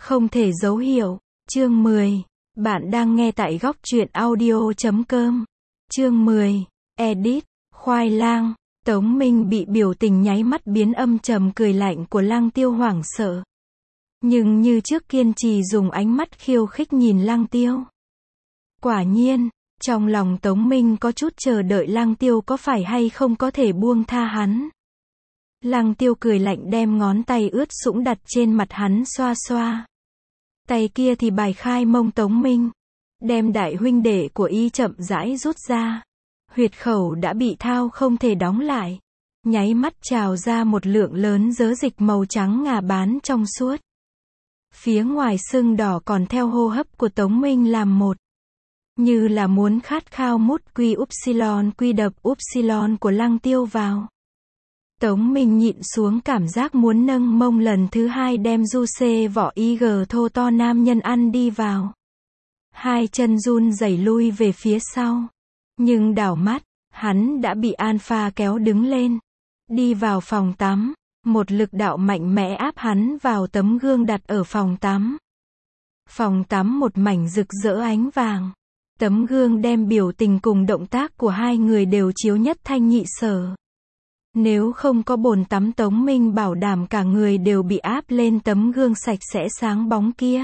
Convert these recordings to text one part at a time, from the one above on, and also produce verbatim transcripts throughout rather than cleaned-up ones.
Không thể dấu hiệu. Chương mười. Bạn đang nghe tại góc truyện audio chấm com. Chương mười. Edit. Khoai lang. Tống Minh bị biểu tình nháy mắt biến âm trầm cười lạnh của Lăng Tiêu hoảng sợ. Nhưng như trước kiên trì dùng ánh mắt khiêu khích nhìn Lăng Tiêu. Quả nhiên, trong lòng Tống Minh có chút chờ đợi Lăng Tiêu có phải hay không có thể buông tha hắn. Lăng Tiêu cười lạnh đem ngón tay ướt sũng đặt trên mặt hắn xoa xoa. Tay kia thì bài khai mông Tống Minh. Đem đại huynh đệ của y chậm rãi rút ra. Huyệt khẩu đã bị thao không thể đóng lại. Nháy mắt trào ra một lượng lớn dớ dịch màu trắng ngà bán trong suốt. Phía ngoài sưng đỏ còn theo hô hấp của Tống Minh làm một. Như là muốn khát khao mút quy upsilon quy đập upsilon của Lăng Tiêu vào. Tống Minh nhịn xuống cảm giác muốn nâng mông lần thứ hai đem du xê vỏ y gờ thô to nam nhân ăn đi vào. Hai chân run rẩy lui về phía sau. Nhưng đảo mắt, hắn đã bị Alpha kéo đứng lên. Đi vào phòng tắm. Một lực đạo mạnh mẽ áp hắn vào tấm gương đặt ở phòng tắm. Phòng tắm một mảnh rực rỡ ánh vàng. Tấm gương đem biểu tình cùng động tác của hai người đều chiếu nhất thanh nhị sở. Nếu không có bồn tắm Tống Minh bảo đảm cả người đều bị áp lên tấm gương sạch sẽ sáng bóng kia.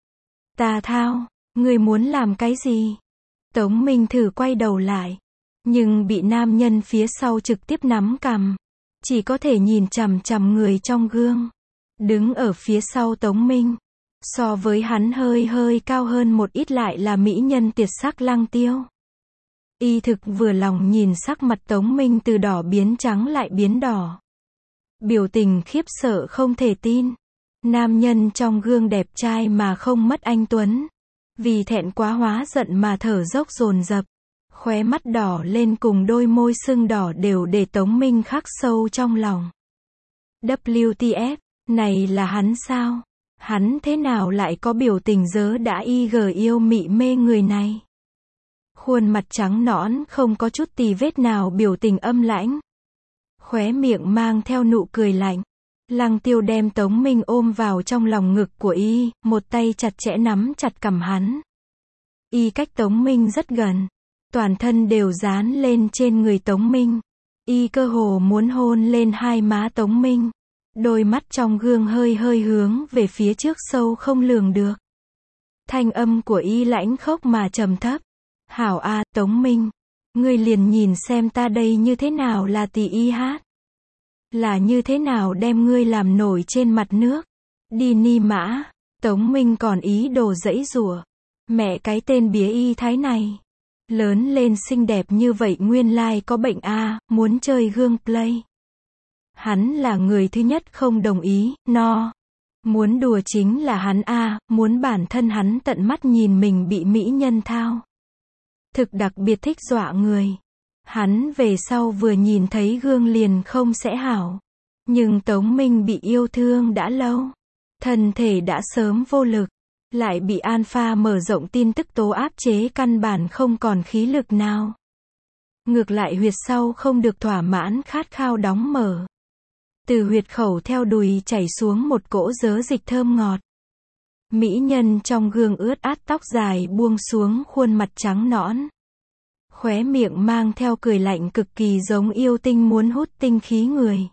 Tà Thao, ngươi muốn làm cái gì? Tống Minh thử quay đầu lại. Nhưng bị nam nhân phía sau trực tiếp nắm cằm. Chỉ có thể nhìn chằm chằm người trong gương. Đứng ở phía sau Tống Minh. So với hắn hơi hơi cao hơn một ít lại là mỹ nhân tuyệt sắc Lăng Tiêu. Y thực vừa lòng nhìn sắc mặt Tống Minh từ đỏ biến trắng lại biến đỏ. Biểu tình khiếp sợ không thể tin. Nam nhân trong gương đẹp trai mà không mất anh tuấn. Vì thẹn quá hóa giận mà thở dốc dồn dập. Khóe mắt đỏ lên cùng đôi môi sưng đỏ đều để Tống Minh khắc sâu trong lòng. vê kép tê ép, này là hắn sao? Hắn thế nào lại có biểu tình dớ đã y gờ yêu mị mê người này? Khuôn mặt trắng nõn không có chút tì vết nào biểu tình âm lãnh. Khóe miệng mang theo nụ cười lạnh. Lăng Tiêu đem Tống Minh ôm vào trong lòng ngực của y, một tay chặt chẽ nắm chặt cằm hắn. Y cách Tống Minh rất gần. Toàn thân đều dán lên trên người Tống Minh. Y cơ hồ muốn hôn lên hai má Tống Minh. Đôi mắt trong gương hơi hơi hướng về phía trước sâu không lường được. Thanh âm của y lãnh khốc mà trầm thấp. Hảo a, à, Tống Minh. Ngươi liền nhìn xem ta đây như thế nào là tỳ y hát. Là như thế nào đem ngươi làm nổi trên mặt nước. Đi ni mã. Tống Minh còn ý đồ giãy giụa. Mẹ cái tên bía y thái này. Lớn lên xinh đẹp như vậy nguyên lai có bệnh a, à, muốn chơi gương play. Hắn là người thứ nhất không đồng ý, no. Muốn đùa chính là hắn a, à, muốn bản thân hắn tận mắt nhìn mình bị mỹ nhân thao. Thực đặc biệt thích dọa người. Hắn về sau vừa nhìn thấy gương liền không sẽ hảo. Nhưng Tống Minh bị yêu thương đã lâu. Thân thể đã sớm vô lực. Lại bị Alpha mở rộng tin tức tố áp chế căn bản không còn khí lực nào. Ngược lại huyệt sau không được thỏa mãn khát khao đóng mở. Từ huyệt khẩu theo đùi chảy xuống một cỗ dớ dịch thơm ngọt. Mỹ nhân trong gương ướt át tóc dài buông xuống khuôn mặt trắng nõn. Khóe miệng mang theo cười lạnh cực kỳ giống yêu tinh muốn hút tinh khí người.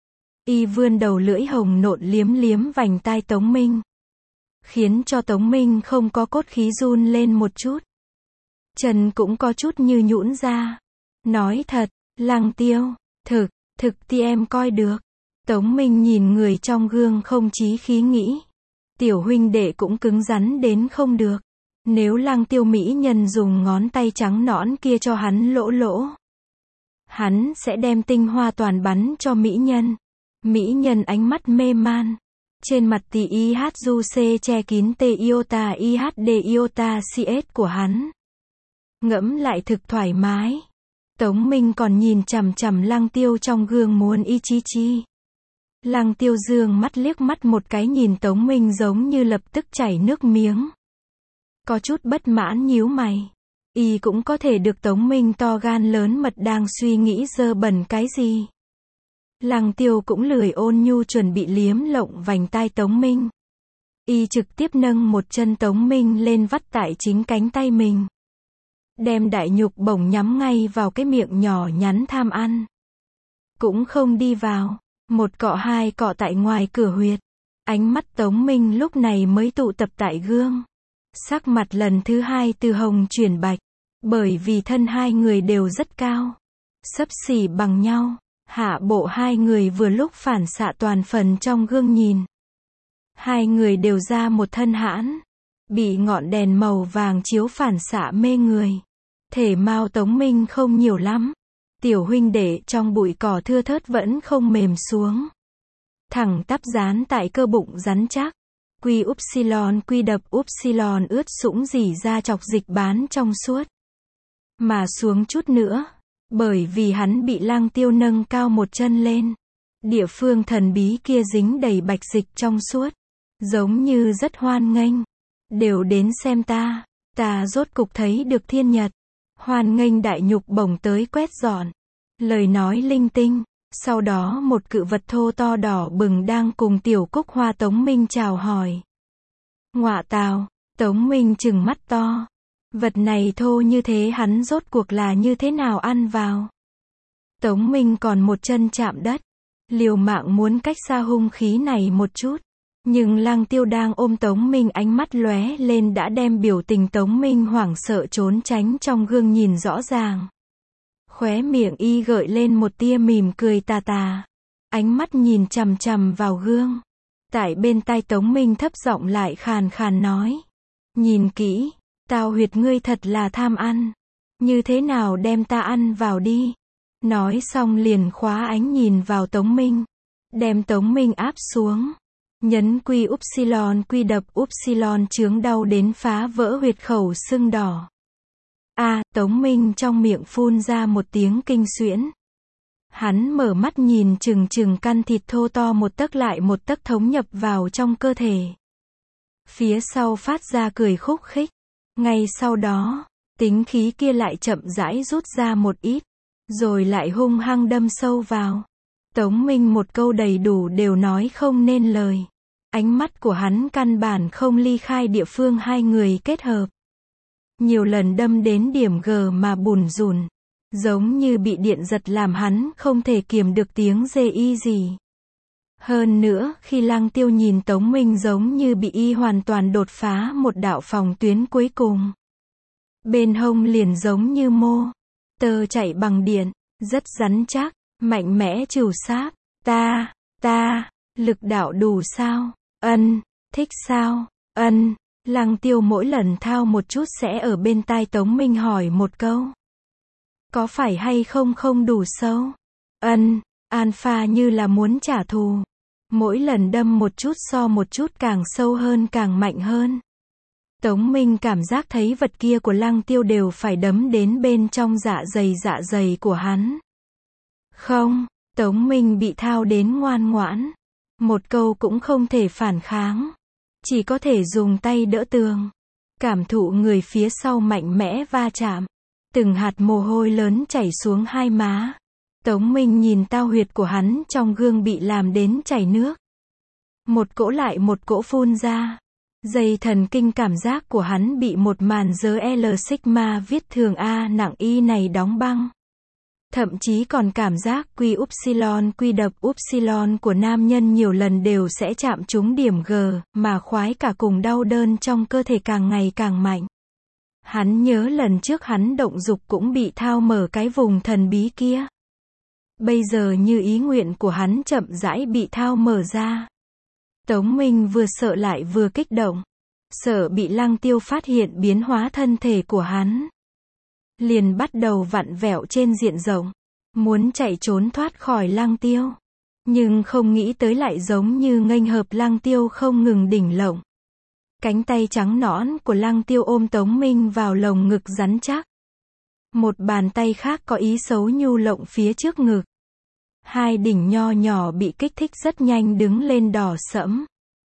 Y vươn đầu lưỡi hồng nộn liếm liếm vành tai Tống Minh. Khiến cho Tống Minh không có cốt khí run lên một chút. Chân cũng có chút như nhũn ra. Nói thật, Lăng Tiêu, thực, thực thì em coi được. Tống Minh nhìn người trong gương không chí khí nghĩ. Tiểu huynh đệ cũng cứng rắn đến không được. Nếu Lăng Tiêu mỹ nhân dùng ngón tay trắng nõn kia cho hắn lỗ lỗ. Hắn sẽ đem tinh hoa toàn bắn cho mỹ nhân. Mỹ nhân ánh mắt mê man. Trên mặt tì i hát du xê che kín tê iota i hát đê iota cs của hắn. Ngẫm lại thực thoải mái. Tống Minh còn nhìn chằm chằm Lăng Tiêu trong gương muốn y chi chi. Lăng Tiêu dương mắt liếc mắt một cái nhìn Tống Minh giống như lập tức chảy nước miếng. Có chút bất mãn nhíu mày. Y cũng có thể được Tống Minh to gan lớn mật đang suy nghĩ dơ bẩn cái gì. Lăng Tiêu cũng lười ôn nhu chuẩn bị liếm lộng vành tai Tống Minh. Y trực tiếp nâng một chân Tống Minh lên vắt tại chính cánh tay mình. Đem đại nhục bổng nhắm ngay vào cái miệng nhỏ nhắn tham ăn. Cũng không đi vào. Một cọ hai cọ tại ngoài cửa huyệt. Ánh mắt Tống Minh lúc này mới tụ tập tại gương. Sắc mặt lần thứ hai từ hồng chuyển bạch. Bởi vì thân hai người đều rất cao. Xấp xỉ bằng nhau. Hạ bộ hai người vừa lúc phản xạ toàn phần trong gương nhìn. Hai người đều ra một thân hãn. Bị ngọn đèn màu vàng chiếu phản xạ mê người. Thể mao Tống Minh không nhiều lắm. Tiểu huynh đệ trong bụi cỏ thưa thớt vẫn không mềm xuống. Thẳng tắp dán tại cơ bụng rắn chắc. Quy upsilon quy đập upsilon ướt sũng rỉ ra chọc dịch bán trong suốt. Mà xuống chút nữa. Bởi vì hắn bị Lăng Tiêu nâng cao một chân lên. Địa phương thần bí kia dính đầy bạch dịch trong suốt. Giống như rất hoan nghênh. Đều đến xem ta. Ta rốt cục thấy được thiên nhật. Hoan nghênh đại nhục bổng tới quét dọn. Lời nói linh tinh. Sau đó một cự vật thô to đỏ bừng đang cùng tiểu cúc hoa Tống Minh chào hỏi. Ngọa tào, Tống Minh trừng mắt to. Vật này thô như thế hắn rốt cuộc là như thế nào ăn vào. Tống Minh còn một chân chạm đất. Liều mạng muốn cách xa hung khí này một chút. Nhưng Lăng Tiêu đang ôm Tống Minh ánh mắt lóe lên đã đem biểu tình Tống Minh hoảng sợ trốn tránh trong gương nhìn rõ ràng. Khóe miệng y gợi lên một tia mỉm cười tà tà. Ánh mắt nhìn chằm chằm vào gương. Tại bên tai Tống Minh thấp giọng lại khàn khàn nói. Nhìn kỹ, tao huyệt ngươi thật là tham ăn. Như thế nào đem ta ăn vào đi. Nói xong liền khóa ánh nhìn vào Tống Minh. Đem Tống Minh áp xuống. Nhấn quy upsilon quy đập upsilon chướng đau đến phá vỡ huyệt khẩu sưng đỏ. A, à, Tống Minh trong miệng phun ra một tiếng kinh xuyễn. Hắn mở mắt nhìn chừng chừng căn thịt thô to một tấc lại một tấc thống nhập vào trong cơ thể. Phía sau phát ra cười khúc khích. Ngay sau đó, tính khí kia lại chậm rãi rút ra một ít. Rồi lại hung hăng đâm sâu vào. Tống Minh một câu đầy đủ đều nói không nên lời. Ánh mắt của hắn căn bản không ly khai địa phương hai người kết hợp. Nhiều lần đâm đến điểm G mà bùn rùn. Giống như bị điện giật làm hắn không thể kiềm được tiếng rê y gì. Hơn nữa, khi Lăng Tiêu nhìn Tống Minh giống như bị y hoàn toàn đột phá một đạo phòng tuyến cuối cùng. Bên hông liền giống như mô tơ chạy bằng điện, rất rắn chắc, mạnh mẽ trừu sáp. Ta, ta, lực đạo đủ sao? Ân, thích sao? Ân. Lăng Tiêu mỗi lần thao một chút sẽ ở bên tai Tống Minh hỏi một câu. Có phải hay không không đủ sâu? Ân, alpha như là muốn trả thù. Mỗi lần đâm một chút so một chút càng sâu hơn càng mạnh hơn. Tống Minh cảm giác thấy vật kia của Lăng Tiêu đều phải đấm đến bên trong dạ dày dạ dày của hắn. Không, Tống Minh bị thao đến ngoan ngoãn. Một câu cũng không thể phản kháng. Chỉ có thể dùng tay đỡ tường. Cảm thụ người phía sau mạnh mẽ va chạm. Từng hạt mồ hôi lớn chảy xuống hai má. Tống Minh nhìn tao huyệt của hắn trong gương bị làm đến chảy nước. Một cỗ lại một cỗ phun ra. Dây thần kinh cảm giác của hắn bị một màn giới L sigma viết thường A nặng Y này đóng băng. Thậm chí còn cảm giác quy upsilon quy đập upsilon của nam nhân nhiều lần đều sẽ chạm trúng điểm G, mà khoái cả cùng đau đớn trong cơ thể càng ngày càng mạnh. Hắn nhớ lần trước hắn động dục cũng bị thao mở cái vùng thần bí kia. Bây giờ như ý nguyện của hắn chậm rãi bị thao mở ra. Tống Minh vừa sợ lại vừa kích động. Sợ bị Lăng Tiêu phát hiện biến hóa thân thể của hắn. Liền bắt đầu vặn vẹo trên diện rộng. Muốn chạy trốn thoát khỏi Lăng Tiêu. Nhưng không nghĩ tới lại giống như nghênh hợp Lăng Tiêu không ngừng đỉnh lộng. Cánh tay trắng nõn của Lăng Tiêu ôm Tống Minh vào lồng ngực rắn chắc. Một bàn tay khác có ý xấu nhu lộng phía trước ngực. Hai đỉnh nho nhỏ bị kích thích rất nhanh đứng lên đỏ sẫm.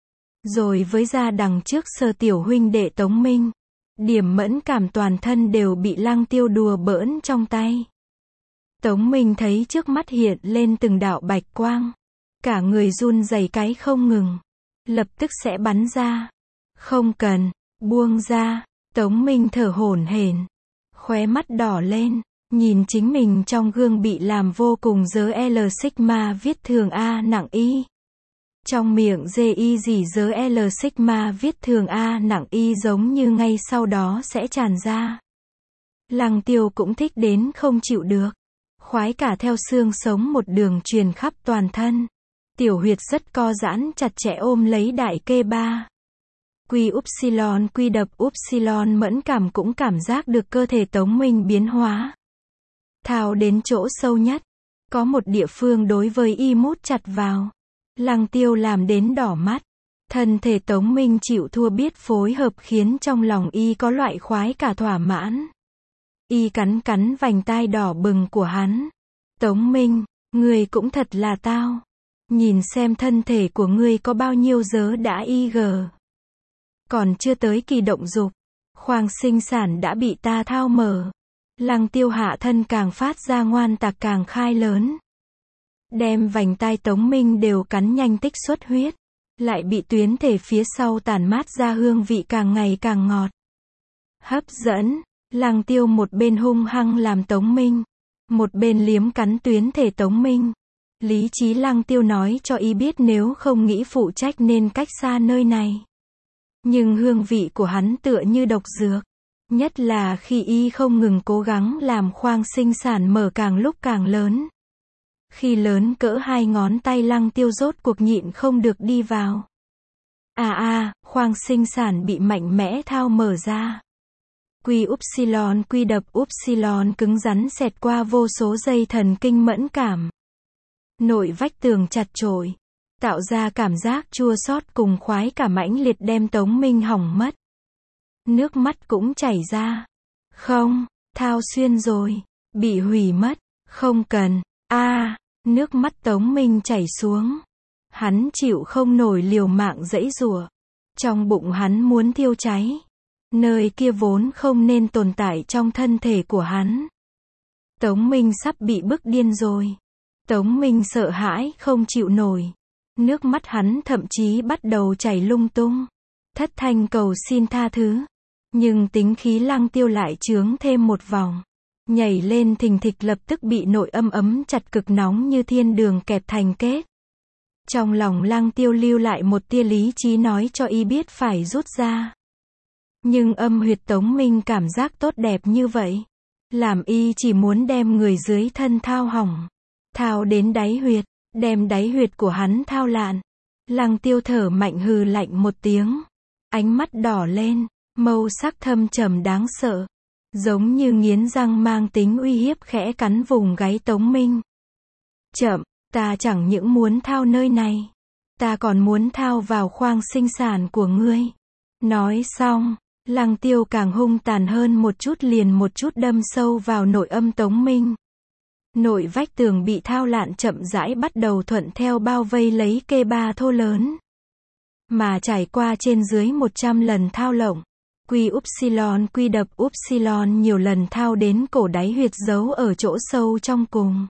Rồi với da đằng trước sờ tiểu huynh đệ Tống Minh. Điểm mẫn cảm toàn thân đều bị Lăng Tiêu đùa bỡn trong tay. Tống Minh thấy trước mắt hiện lên từng đạo bạch quang. Cả người run rẩy cái không ngừng. lập tức sẽ bắn ra. Không cần, buông ra. Tống Minh thở hổn hển, khóe mắt đỏ lên, nhìn chính mình trong gương bị làm vô cùng dớ L Sigma viết thường A nặng Y. Trong miệng dê y dỉ dớ L Sigma viết thường A nặng Y giống như ngay sau đó sẽ tràn ra. Lăng Tiêu cũng thích đến không chịu được. Khoái cả theo xương sống một đường truyền khắp toàn thân. Tiểu huyệt rất co giãn chặt chẽ ôm lấy đại kê ba. Quy upsilon quy đập upsilon mẫn cảm cũng cảm giác được cơ thể Tống Minh biến hóa. Thao đến chỗ sâu nhất. Có một địa phương đối với y mút chặt vào. Lăng Tiêu làm đến đỏ mắt. Thân thể Tống Minh chịu thua biết phối hợp khiến trong lòng y có loại khoái cả thỏa mãn. Y cắn cắn vành tai đỏ bừng của hắn. Tống Minh, ngươi cũng thật là tao. Nhìn xem thân thể của ngươi có bao nhiêu dớ đã y gờ. Còn chưa tới kỳ động dục. Khoang sinh sản đã bị ta thao mở. Lăng Tiêu hạ thân càng phát ra ngoan tạc càng khai lớn. Đem vành tai Tống Minh đều cắn nhanh tích xuất huyết. Lại bị tuyến thể phía sau tản mát ra hương vị càng ngày càng ngọt. Hấp dẫn. Lăng Tiêu một bên hung hăng làm Tống Minh. Một bên liếm cắn tuyến thể Tống Minh. Lý trí Lăng Tiêu nói cho y biết nếu không nghĩ phụ trách nên cách xa nơi này. Nhưng hương vị của hắn tựa như độc dược. Nhất là khi y không ngừng cố gắng làm khoang sinh sản mở càng lúc càng lớn. Khi lớn cỡ hai ngón tay Lăng Tiêu rốt cuộc nhịn không được đi vào. À à, khoang sinh sản bị mạnh mẽ thao mở ra. Quy upsilon quy đập upsilon cứng rắn xẹt qua vô số dây thần kinh mẫn cảm. Nội vách tường chặt chội. Tạo ra cảm giác chua xót cùng khoái cả mãnh liệt đem Tống Minh hỏng mất. Nước mắt cũng chảy ra. Không, thao xuyên rồi. Bị hủy mất. Không cần. A, à, nước mắt Tống Minh chảy xuống. Hắn chịu không nổi liều mạng giãy giụa. Trong bụng hắn muốn thiêu cháy. Nơi kia vốn không nên tồn tại trong thân thể của hắn. Tống Minh sắp bị bức điên rồi. Tống Minh sợ hãi không chịu nổi. Nước mắt hắn thậm chí bắt đầu chảy lung tung. Thất thanh cầu xin tha thứ. Nhưng tính khí Lăng Tiêu lại chướng thêm một vòng. Nhảy lên thình thịch lập tức bị nội âm ấm chặt cực nóng như thiên đường kẹp thành kết. Trong lòng Lăng Tiêu lưu lại một tia lý trí nói cho y biết phải rút ra. Nhưng âm huyệt Tống Minh cảm giác tốt đẹp như vậy. Làm y chỉ muốn đem người dưới thân thao hỏng. Thao đến đáy huyệt. Đem đáy huyệt của hắn thao lạn. Lăng Tiêu thở mạnh hừ lạnh một tiếng. Ánh mắt đỏ lên. Màu sắc thâm trầm đáng sợ. Giống như nghiến răng mang tính uy hiếp khẽ cắn vùng gáy Tống Minh. Chậm, ta chẳng những muốn thao nơi này. Ta còn muốn thao vào khoang sinh sản của ngươi. Nói xong, Lăng Tiêu càng hung tàn hơn một chút liền một chút đâm sâu vào nội âm Tống Minh. Nội vách tường bị thao lạn chậm rãi bắt đầu thuận theo bao vây lấy kê ba thô lớn. Mà trải qua trên dưới một trăm lần thao lộng. Quy upsilon quy đập upsilon nhiều lần thao đến cổ đáy huyệt giấu ở chỗ sâu trong cùng.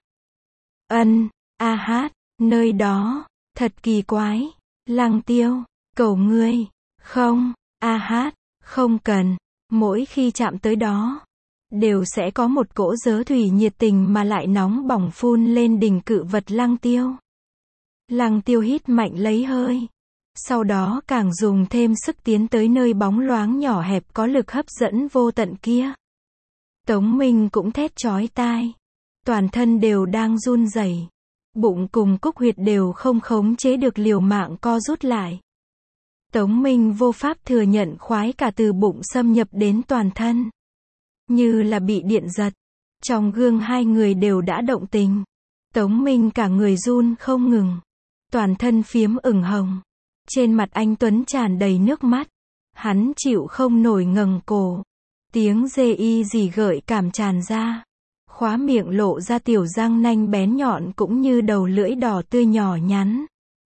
Ân, a hát, nơi đó, thật kỳ quái. Lăng Tiêu, cầu ngươi. Không, a hát, không cần. Mỗi khi chạm tới đó, đều sẽ có một cỗ dớ thủy nhiệt tình mà lại nóng bỏng phun lên đỉnh cự vật Lăng Tiêu. Lăng Tiêu hít mạnh lấy hơi. Sau đó càng dùng thêm sức tiến tới nơi bóng loáng nhỏ hẹp có lực hấp dẫn vô tận kia. Tống Minh cũng thét chói tai. Toàn thân đều đang run rẩy. Bụng cùng cúc huyệt đều không khống chế được liều mạng co rút lại. Tống Minh vô pháp thừa nhận khoái cả từ bụng xâm nhập đến toàn thân. Như là bị điện giật. Trong gương hai người đều đã động tình. Tống Minh cả người run không ngừng. Toàn thân phiếm ửng hồng. Trên mặt anh Tuấn tràn đầy nước mắt. Hắn chịu không nổi ngẩng cổ. Tiếng dê y gì gợi cảm tràn ra. Khóa miệng lộ ra tiểu răng nanh bén nhọn cũng như đầu lưỡi đỏ tươi nhỏ nhắn.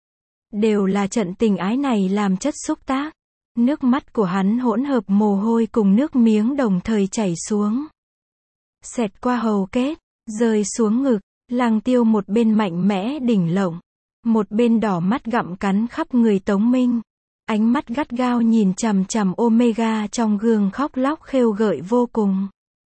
Đều là trận tình ái này làm chất xúc tác. Nước mắt của hắn hỗn hợp mồ hôi cùng nước miếng đồng thời chảy xuống. Xẹt qua hầu kết, rơi xuống ngực. Lăng Tiêu một bên mạnh mẽ đỉnh lộng. Một bên đỏ mắt gặm cắn khắp người Tống Minh. Ánh mắt gắt gao nhìn chằm chằm Omega trong gương khóc lóc khêu gợi vô cùng.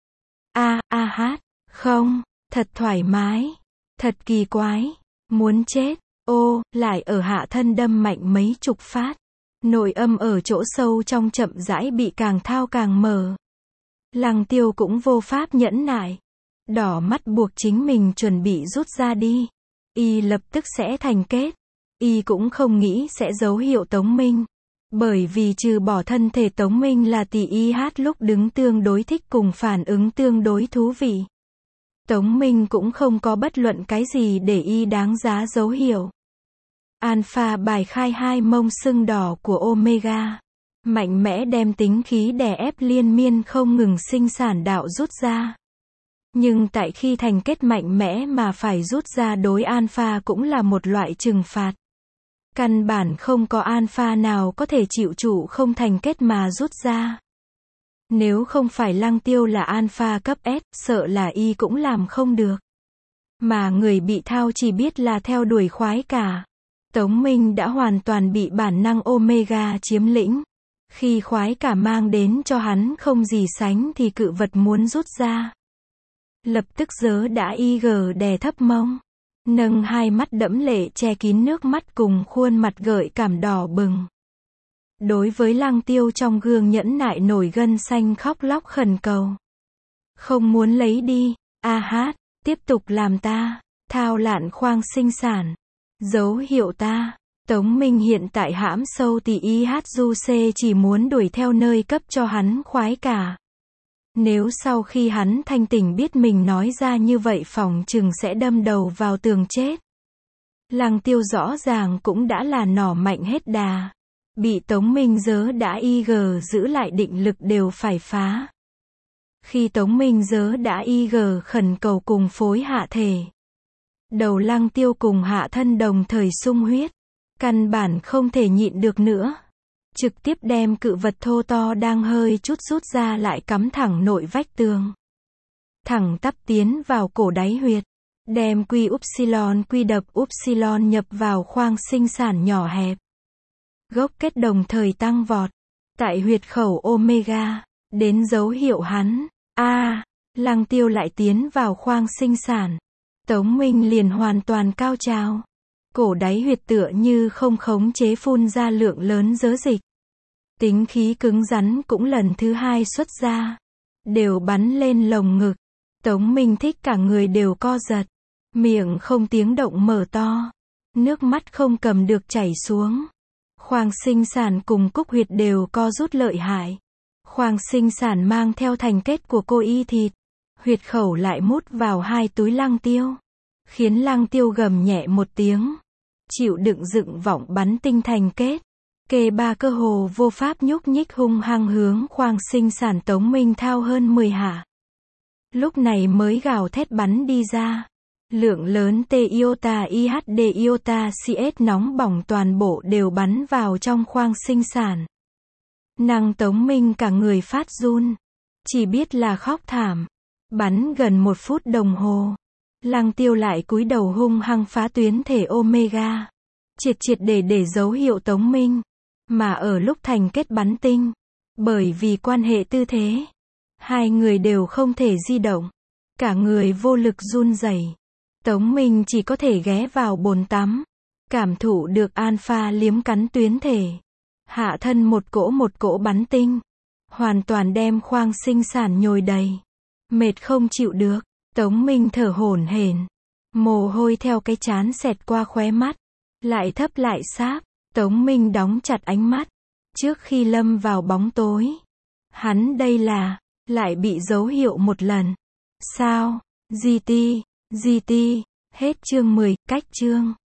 A, a hát, không, thật thoải mái, thật kỳ quái, muốn chết, ô, lại ở hạ thân đâm mạnh mấy chục phát. Nội âm ở chỗ sâu trong chậm rãi bị càng thao càng mở. Lăng Tiêu cũng vô pháp nhẫn nại. Đỏ mắt buộc chính mình chuẩn bị rút ra đi. Y lập tức sẽ thành kết. Y cũng không nghĩ sẽ dấu hiệu Tống Minh. Bởi vì trừ bỏ thân thể Tống Minh là tỷ y hát lúc đứng tương đối thích cùng phản ứng tương đối thú vị. Tống Minh cũng không có bất luận cái gì để y đáng giá dấu hiệu. Alpha bài khai hai mông sưng đỏ của Omega. Mạnh mẽ đem tính khí đè ép liên miên không ngừng sinh sản đạo rút ra. Nhưng tại khi thành kết mạnh mẽ mà phải rút ra đối Alpha cũng là một loại trừng phạt. Căn bản không có Alpha nào có thể chịu trụ không thành kết mà rút ra. Nếu không phải Lăng Tiêu là Alpha cấp S, sợ là y cũng làm không được. Mà người bị thao chỉ biết là theo đuổi khoái cả. Tống Minh đã hoàn toàn bị bản năng Omega chiếm lĩnh. Khi khoái cả mang đến cho hắn không gì sánh thì cự vật muốn rút ra. Lập tức giớ đã y gờ đè thấp mông. Nâng hai mắt đẫm lệ che kín nước mắt cùng khuôn mặt gợi cảm đỏ bừng. Đối với Lăng Tiêu trong gương nhẫn nại nổi gân xanh khóc lóc khẩn cầu. Không muốn lấy đi, a hát, tiếp tục làm ta, thao lạn khoang sinh sản. Dấu hiệu ta. Tống Minh hiện tại hãm sâu tỷ y hát du xê chỉ muốn đuổi theo nơi cấp cho hắn khoái cả. Nếu sau khi hắn thanh tỉnh biết mình nói ra như vậy phỏng chừng sẽ đâm đầu vào tường chết. Lăng Tiêu rõ ràng cũng đã là nỏ mạnh hết đà. Bị Tống Minh giớ đã y gờ giữ lại định lực đều phải phá. Khi Tống Minh giớ đã y gờ khẩn cầu cùng phối hạ thể. Đầu Lăng Tiêu cùng hạ thân đồng thời sung huyết. Căn bản không thể nhịn được nữa. Trực tiếp đem cự vật thô to đang hơi chút rút ra lại cắm thẳng nội vách tường. Thẳng tắp tiến vào cổ đáy huyệt. Đem quy upsilon quy đập upsilon nhập vào khoang sinh sản nhỏ hẹp. Gốc kết đồng thời tăng vọt. Tại huyệt khẩu Omega. Đến dấu hiệu hắn. A, Lăng Tiêu lại tiến vào khoang sinh sản. Tống Minh liền hoàn toàn cao trào. Cổ đáy huyệt tựa như không khống chế phun ra lượng lớn dớ dịch. Tính khí cứng rắn cũng lần thứ hai xuất ra. Đều bắn lên lồng ngực. Tống Minh thích cả người đều co giật. Miệng không tiếng động mở to. Nước mắt không cầm được chảy xuống. Khoang sinh sản cùng cúc huyệt đều co rút lợi hại. Khoang sinh sản mang theo thành kết của cô y thịt. Huyệt khẩu lại mút vào hai túi Lăng Tiêu. Khiến Lăng Tiêu gầm nhẹ một tiếng. Chịu đựng dựng vọng bắn tinh thành kết. Kê ba cơ hồ vô pháp nhúc nhích hung hăng hướng khoang sinh sản Tống Minh thao hơn mười hạ. Lúc này mới gào thét bắn đi ra. Lượng lớn T iota i hát D iota C S nóng bỏng toàn bộ đều bắn vào trong khoang sinh sản. Năng Tống Minh cả người phát run. Chỉ biết là khóc thảm. Bắn gần một phút đồng hồ. Lăng Tiêu lại cúi đầu hung hăng phá tuyến thể Omega. Triệt triệt để để dấu hiệu Tống Minh. Mà ở lúc thành kết bắn tinh. Bởi vì quan hệ tư thế. Hai người đều không thể di động. Cả người vô lực run rẩy. Tống Minh chỉ có thể ghé vào bồn tắm. Cảm thụ được Alpha liếm cắn tuyến thể. Hạ thân một cỗ một cỗ bắn tinh. Hoàn toàn đem khoang sinh sản nhồi đầy. Mệt không chịu được. Tống Minh thở hổn hển. Mồ hôi theo cái trán xẹt qua khóe mắt. Lại thấp lại sáp. Tống Minh đóng chặt ánh mắt. Trước khi lâm vào bóng tối. Hắn đây là. Lại bị dấu hiệu một lần. Sao? giê tê. giê tê. Hết chương mười. Cách chương.